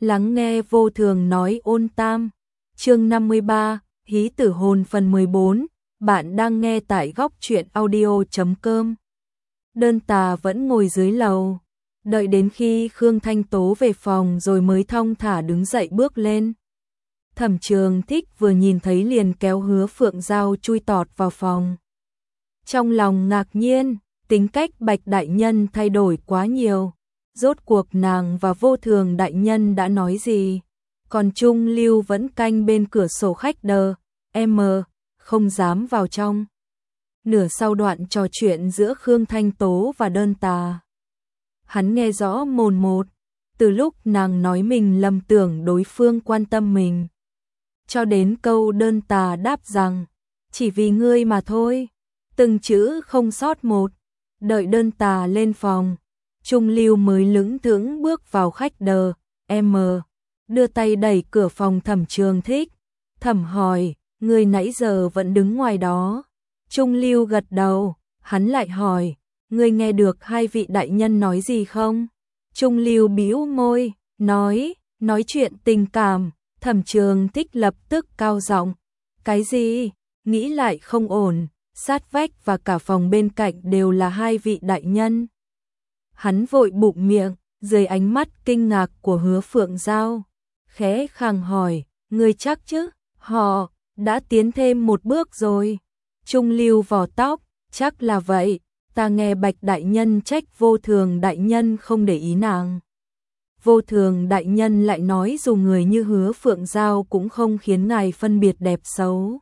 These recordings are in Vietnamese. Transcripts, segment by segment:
Lắng nghe vô thường nói ôn tam. Chương 53, Hí tử hồn phần 14. Bạn đang nghe tại góc truyện audio.com. Đơn Tà vẫn ngồi dưới lầu, đợi đến khi Khương Thanh Tố về phòng rồi mới thong thả đứng dậy bước lên. Thẩm Trường Thích vừa nhìn thấy liền kéo Hứa Phượng Giao chui tọt vào phòng. Trong lòng ngạc nhiên, tính cách Bạch đại nhân thay đổi quá nhiều. Rốt cuộc nàng và Vô Thường đại nhân đã nói gì? Còn Trung Lưu vẫn canh bên cửa sổ khách đờ, không dám vào trong. Nửa sau đoạn trò chuyện giữa Khương Thanh Tố và Đơn Tà, hắn nghe rõ mồn một, từ lúc nàng nói mình lầm tưởng đối phương quan tâm mình, cho đến câu Đơn Tà đáp rằng, chỉ vì ngươi mà thôi, từng chữ không sót một. Đợi Đơn Tà lên phòng, Trung Lưu mới lững thững bước vào khách đờ, đưa tay đẩy cửa phòng Thẩm Trường Thích. Thẩm hỏi, ngươi nãy giờ vẫn đứng ngoài đó. Trung Lưu gật đầu, hắn lại hỏi, ngươi nghe được hai vị đại nhân nói gì không? Trung Lưu bĩu môi, nói chuyện tình cảm. Thẩm Trường Thích lập tức cao giọng, cái gì? Nghĩ lại không ổn, sát vách và cả phòng bên cạnh đều là hai vị đại nhân. Hắn vội bụm miệng, dưới ánh mắt kinh ngạc của Hứa Phượng Giao, khẽ khàng hỏi, ngươi chắc chứ? Họ đã tiến thêm một bước rồi. Trung Lưu vò tóc, chắc là vậy, ta nghe Bạch đại nhân trách Vô Thường đại nhân không để ý nàng. Vô Thường đại nhân lại nói dù người như Hứa Phượng Giao cũng không khiến ngài phân biệt đẹp xấu.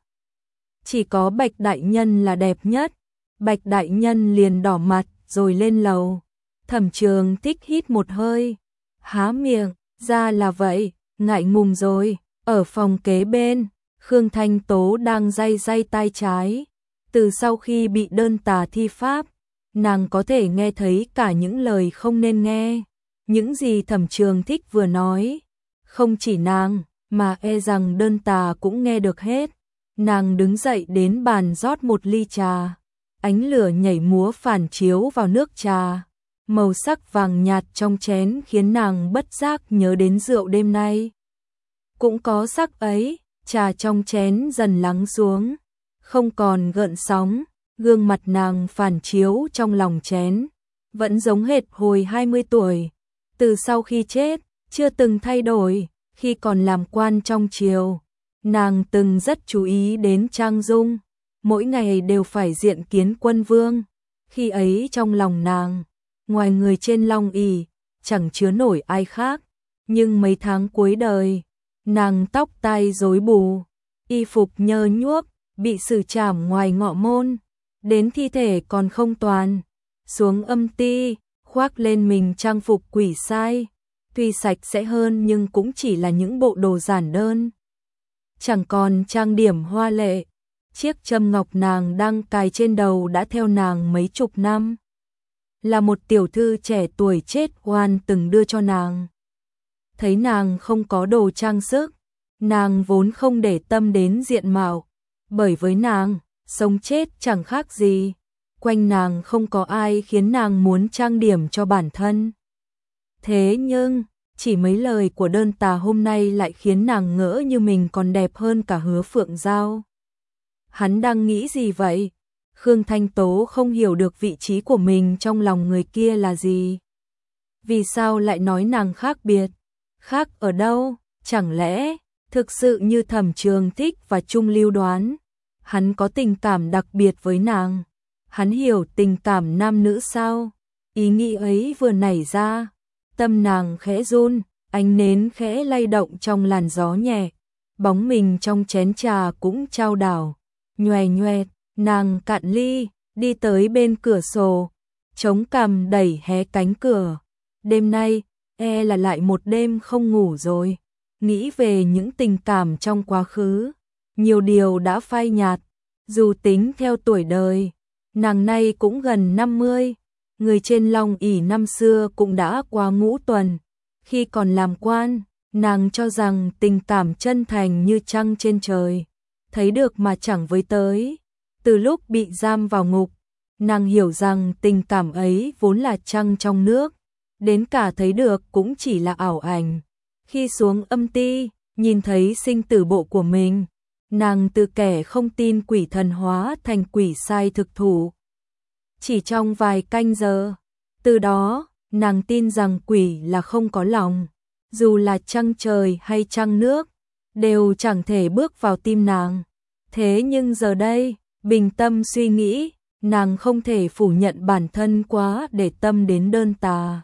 Chỉ có Bạch đại nhân là đẹp nhất. Bạch đại nhân liền đỏ mặt rồi lên lầu. Thẩm Trường Thích hít một hơi, há miệng, ra là vậy, ngại ngùng rồi. Ở phòng kế bên, Khương Thanh Tố đang day tay trái. Từ sau khi bị Đơn Tà thi pháp, nàng có thể nghe thấy cả những lời không nên nghe. Những gì Thẩm Trường Thích vừa nói, không chỉ nàng, mà rằng Đơn Tà cũng nghe được hết. Nàng đứng dậy đến bàn rót một ly trà. Ánh lửa nhảy múa phản chiếu vào nước trà. Màu sắc vàng nhạt trong chén khiến nàng bất giác nhớ đến rượu đêm nay. Cũng có sắc ấy, trà trong chén dần lắng xuống, không còn gợn sóng, gương mặt nàng phản chiếu trong lòng chén, vẫn giống hệt hồi 20 tuổi. Từ sau khi chết, chưa từng thay đổi, khi còn làm quan trong triều, nàng từng rất chú ý đến trang dung, mỗi ngày đều phải diện kiến quân vương. Khi ấy trong lòng nàng, ngoài người trên long ỷ chẳng chứa nổi ai khác, nhưng mấy tháng cuối đời, nàng tóc tai rối bù, y phục nhơ nhuốc, bị xử trảm ngoài ngọ môn, đến thi thể còn không toàn, xuống âm ti, khoác lên mình trang phục quỷ sai, tuy sạch sẽ hơn nhưng cũng chỉ là những bộ đồ giản đơn, chẳng còn trang điểm hoa lệ. Chiếc châm ngọc nàng đang cài trên đầu đã theo nàng mấy chục năm, là một tiểu thư trẻ tuổi chết oan từng đưa cho nàng. Thấy nàng không có đồ trang sức, nàng vốn không để tâm đến diện mạo, bởi với nàng, sống chết chẳng khác gì. Quanh nàng không có ai khiến nàng muốn trang điểm cho bản thân. Thế nhưng, chỉ mấy lời của Đơn Tà hôm nay lại khiến nàng ngỡ như mình còn đẹp hơn cả Hứa Phượng Giao. Hắn đang nghĩ gì vậy? Khương Thanh Tố không hiểu được vị trí của mình trong lòng người kia là gì. Vì sao lại nói nàng khác biệt? Khác ở đâu? Chẳng lẽ thực sự như Thẩm Trường Thích và Trung Lưu đoán, hắn có tình cảm đặc biệt với nàng? Hắn hiểu tình cảm nam nữ sao? Ý nghĩ ấy vừa nảy ra, tâm nàng khẽ run, ánh nến khẽ lay động trong làn gió nhẹ, bóng mình trong chén trà cũng chao đảo, nhoè nhoẹt. Nàng cạn ly, đi tới bên cửa sổ, chống cằm đẩy hé cánh cửa. Đêm nay, là lại một đêm không ngủ rồi. Nghĩ về những tình cảm trong quá khứ, nhiều điều đã phai nhạt. Dù tính theo tuổi đời, nàng nay cũng gần 50. Người trên long ỷ năm xưa cũng đã qua ngũ tuần. Khi còn làm quan, nàng cho rằng tình cảm chân thành như trăng trên trời, thấy được mà chẳng với tới. Từ lúc bị giam vào ngục, nàng hiểu rằng tình cảm ấy vốn là trăng trong nước, đến cả thấy được cũng chỉ là ảo ảnh. Khi xuống âm ti, nhìn thấy sinh tử bộ của mình, nàng từ kẻ không tin quỷ thần hóa thành quỷ sai thực thủ. Chỉ trong vài canh giờ, từ đó, nàng tin rằng quỷ là không có lòng, dù là trăng trời hay trăng nước, đều chẳng thể bước vào tim nàng. Thế nhưng giờ đây, bình tâm suy nghĩ, nàng không thể phủ nhận bản thân quá để tâm đến đơn tà.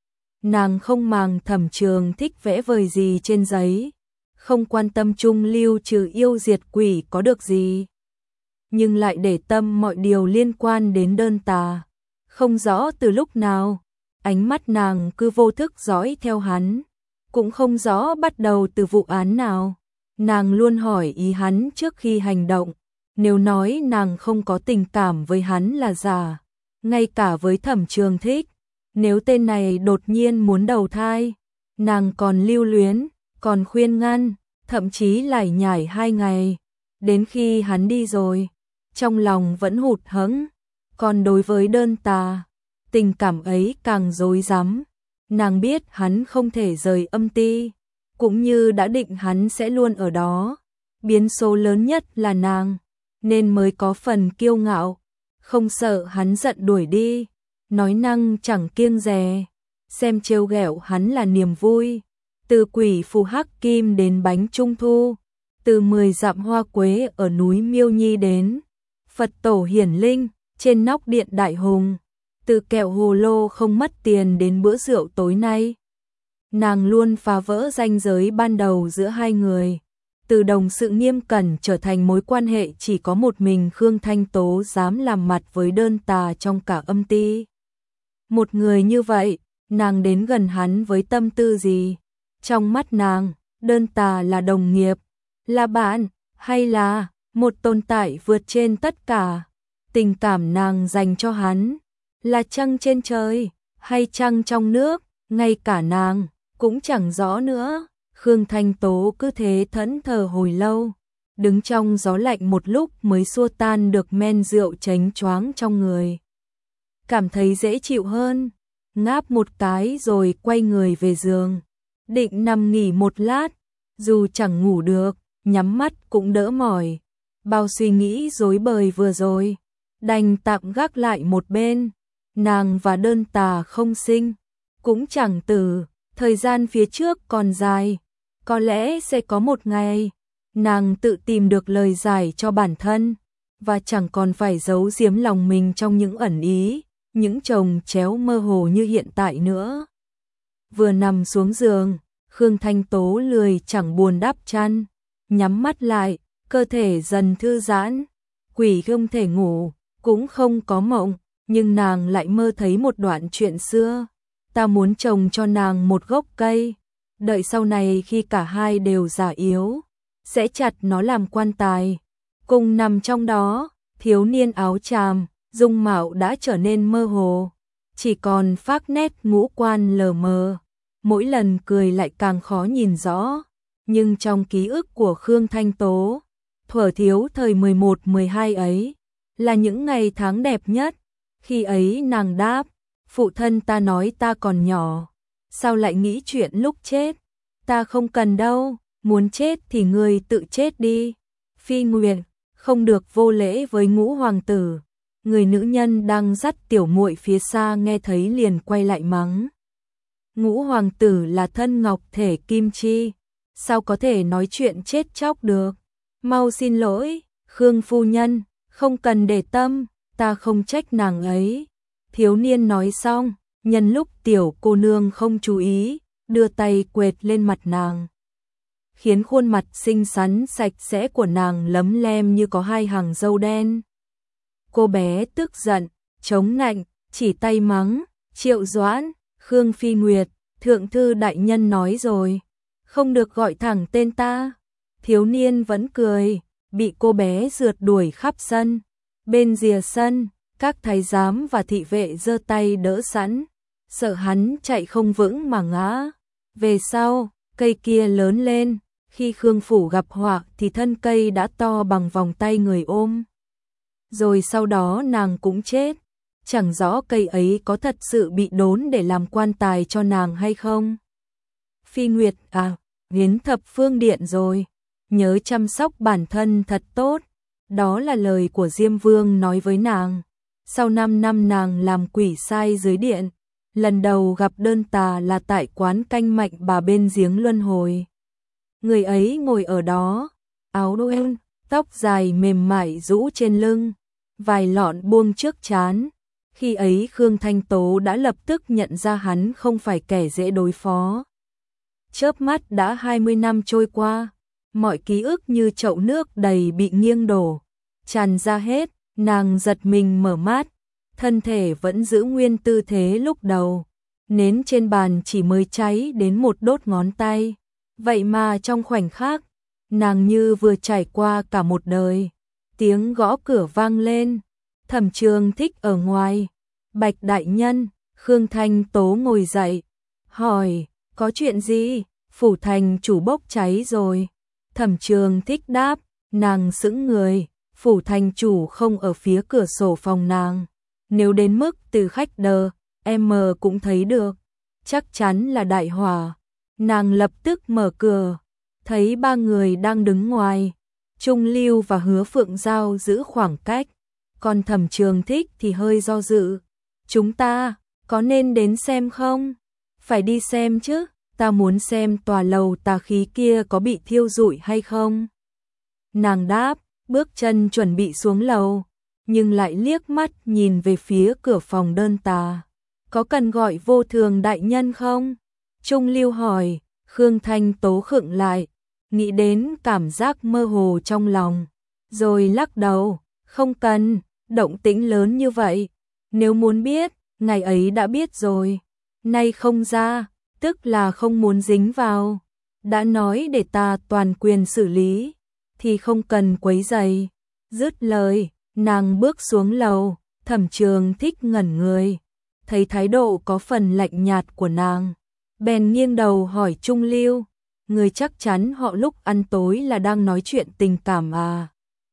Nàng không màng Thẩm Trường thích vẽ vời gì trên giấy, không quan tâm trung lưu trừ yêu diệt quỷ có được gì, nhưng lại để tâm mọi điều liên quan đến đơn tà. Không rõ từ lúc nào, ánh mắt nàng cứ vô thức dõi theo hắn, cũng không rõ bắt đầu từ vụ án nào. Nàng luôn hỏi ý hắn trước khi hành động, nếu nói nàng không có tình cảm với hắn là giả, ngay cả với Thẩm Trường thích. Nếu tên này đột nhiên muốn đầu thai, nàng còn lưu luyến, còn khuyên ngăn, thậm chí lải nhải 2 ngày, đến khi hắn đi rồi, trong lòng vẫn hụt hẫng. Còn đối với đơn tà, tình cảm ấy càng rối rắm. Nàng biết hắn không thể rời âm ti, cũng như đã định hắn sẽ luôn ở đó. Biến số lớn nhất là nàng, nên mới có phần kiêu ngạo, không sợ hắn giận đuổi đi. Nói năng chẳng kiêng dè, xem trêu ghẹo hắn là niềm vui. Từ quỷ phù hắc kim đến bánh trung thu, từ 10 dặm hoa quế ở núi Miêu Nhi đến Phật tổ hiển linh trên nóc điện Đại Hùng, từ kẹo hồ lô không mất tiền đến bữa rượu tối nay. Nàng luôn phá vỡ ranh giới ban đầu giữa hai người, từ đồng sự nghiêm cẩn trở thành mối quan hệ chỉ có một mình Khương Thanh Tố dám làm mặt với đơn tà trong cả âm ti. Một người như vậy, nàng đến gần hắn với tâm tư gì? Trong mắt nàng, đơn tà là đồng nghiệp, là bạn, hay là một tồn tại vượt trên tất cả? Tình cảm nàng dành cho hắn, là trăng trên trời, hay trăng trong nước, ngay cả nàng cũng chẳng rõ nữa. Khương Thanh Tố cứ thế thẫn thờ hồi lâu, đứng trong gió lạnh một lúc mới xua tan được men rượu chánh choáng trong người. Cảm thấy dễ chịu hơn, ngáp một cái rồi quay người về giường, định nằm nghỉ một lát, dù chẳng ngủ được, nhắm mắt cũng đỡ mỏi. Bao suy nghĩ rối bời vừa rồi, đành tạm gác lại một bên. Nàng và đơn tà không sinh, cũng chẳng tử, thời gian phía trước còn dài, có lẽ sẽ có một ngày, nàng tự tìm được lời giải cho bản thân, và chẳng còn phải giấu giếm lòng mình trong những ẩn ý, những chồng chéo mơ hồ như hiện tại nữa. Vừa nằm xuống giường, Khương Thanh Tố lười chẳng buồn đắp chăn, nhắm mắt lại, cơ thể dần thư giãn. Quỷ không thể ngủ, cũng không có mộng, nhưng nàng lại mơ thấy một đoạn chuyện xưa. Ta muốn trồng cho nàng một gốc cây, đợi sau này khi cả hai đều già yếu, sẽ chặt nó làm quan tài. Cùng nằm trong đó, thiếu niên áo tràm, dung mạo đã trở nên mơ hồ, chỉ còn phác nét ngũ quan lờ mờ, mỗi lần cười lại càng khó nhìn rõ. Nhưng trong ký ức của Khương Thanh Tố, thuở thiếu thời 11-12 ấy, là những ngày tháng đẹp nhất. Khi ấy nàng đáp, phụ thân ta nói ta còn nhỏ, sao lại nghĩ chuyện lúc chết? Ta không cần đâu, muốn chết thì ngươi tự chết đi. Phi Nguyệt, không được vô lễ với Ngũ hoàng tử. Người nữ nhân đang dắt tiểu muội phía xa nghe thấy liền quay lại mắng. Ngũ hoàng tử là thân ngọc thể kim chi, sao có thể nói chuyện chết chóc được? Mau xin lỗi, Khương phu nhân, không cần để tâm, ta không trách nàng ấy. Thiếu niên nói xong, nhân lúc tiểu cô nương không chú ý, đưa tay quệt lên mặt nàng, khiến khuôn mặt xinh xắn sạch sẽ của nàng lấm lem như có hai hàng râu đen. Cô bé tức giận, chống nạnh, chỉ tay mắng, Triệu Doãn, Khương Phi Nguyệt, thượng thư đại nhân nói rồi, không được gọi thẳng tên ta. Thiếu niên vẫn cười, bị cô bé rượt đuổi khắp sân. Bên rìa sân, các thái giám và thị vệ giơ tay đỡ sẵn, sợ hắn chạy không vững mà ngã. Về sau, cây kia lớn lên, khi Khương phủ gặp họa thì thân cây đã to bằng vòng tay người ôm. Rồi sau đó nàng cũng chết, chẳng rõ cây ấy có thật sự bị đốn để làm quan tài cho nàng hay không. Phi Nguyệt à, đến thập phương điện rồi, nhớ chăm sóc bản thân thật tốt. Đó là lời của Diêm Vương nói với nàng. Sau 5 năm nàng làm quỷ sai dưới điện, lần đầu gặp Đơn Tà là tại quán canh Mạnh Bà bên giếng luân hồi. Người ấy ngồi ở đó, áo đen, tóc dài mềm mại rũ trên lưng, vài lọn buông trước trán. Khi ấy Khương Thanh Tố đã lập tức nhận ra hắn không phải kẻ dễ đối phó. Chớp mắt đã 20 năm trôi qua, mọi ký ức như chậu nước đầy bị nghiêng đổ, tràn ra hết, nàng giật mình mở mắt, thân thể vẫn giữ nguyên tư thế lúc đầu. Nến trên bàn chỉ mới cháy đến một đốt ngón tay, vậy mà trong khoảnh khắc, nàng như vừa trải qua cả một đời. Tiếng gõ cửa vang lên, Thẩm Trường Thích ở ngoài. Bạch đại nhân, Khương Thanh Tố ngồi dậy, hỏi, có chuyện gì? Phủ thành chủ bốc cháy rồi. Thẩm Trường Thích đáp, nàng sững người, phủ thành chủ không ở phía cửa sổ phòng nàng. Nếu đến mức từ khách đờ, em cũng thấy được, chắc chắn là đại hỏa. Nàng lập tức mở cửa, thấy 3 người đang đứng ngoài. Trung Lưu và Hứa Phượng Giao giữ khoảng cách, còn Thẩm Trường Thích thì hơi do dự. Chúng ta, có nên đến xem không? Phải đi xem chứ, ta muốn xem tòa lầu tà khí kia có bị thiêu rụi hay không. Nàng đáp, bước chân chuẩn bị xuống lầu, nhưng lại liếc mắt nhìn về phía cửa phòng Đơn Tà. Có cần gọi Vô Thường đại nhân không? Trung Lưu hỏi. Khương Thanh Tố khựng lại, nghĩ đến cảm giác mơ hồ trong lòng, rồi lắc đầu, không cần, động tĩnh lớn như vậy. Nếu muốn biết, ngày ấy đã biết rồi, nay không ra, tức là không muốn dính vào. Đã nói để ta toàn quyền xử lý, thì không cần quấy rầy. Dứt lời, nàng bước xuống lầu, Thẩm Trường Thích ngẩn người, thấy thái độ có phần lạnh nhạt của nàng, bèn nghiêng đầu hỏi Trung Lưu, người chắc chắn họ lúc ăn tối là đang nói chuyện tình cảm à?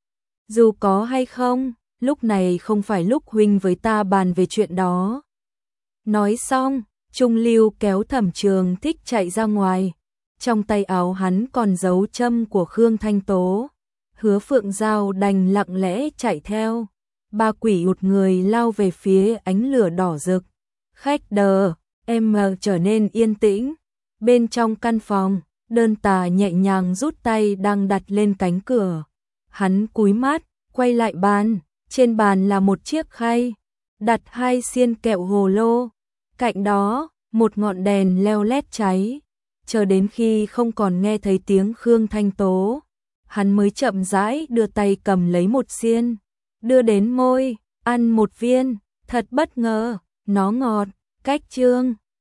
Dù có hay không, lúc này không phải lúc huynh với ta bàn về chuyện đó. Nói xong, Trung Lưu kéo Thẩm Trường Thích chạy ra ngoài, trong tay áo hắn còn dấu châm của Khương Thanh Tố. Hứa Phượng Giao đành lặng lẽ chạy theo. 3 quỷ ụt người lao về phía ánh lửa đỏ rực. Khách đờ, em trở nên yên tĩnh. Bên trong căn phòng, Đơn Tà nhẹ nhàng rút tay đang đặt lên cánh cửa. Hắn cúi mắt, quay lại bàn. Trên bàn là một chiếc khay, đặt 2 xiên kẹo hồ lô. Cạnh đó, một ngọn đèn leo lét cháy. Chờ đến khi không còn nghe thấy tiếng Khương Thanh Tố, hắn mới chậm rãi đưa tay cầm lấy một xiên, đưa đến môi, ăn một viên, thật bất ngờ, nó ngọt, cách chương.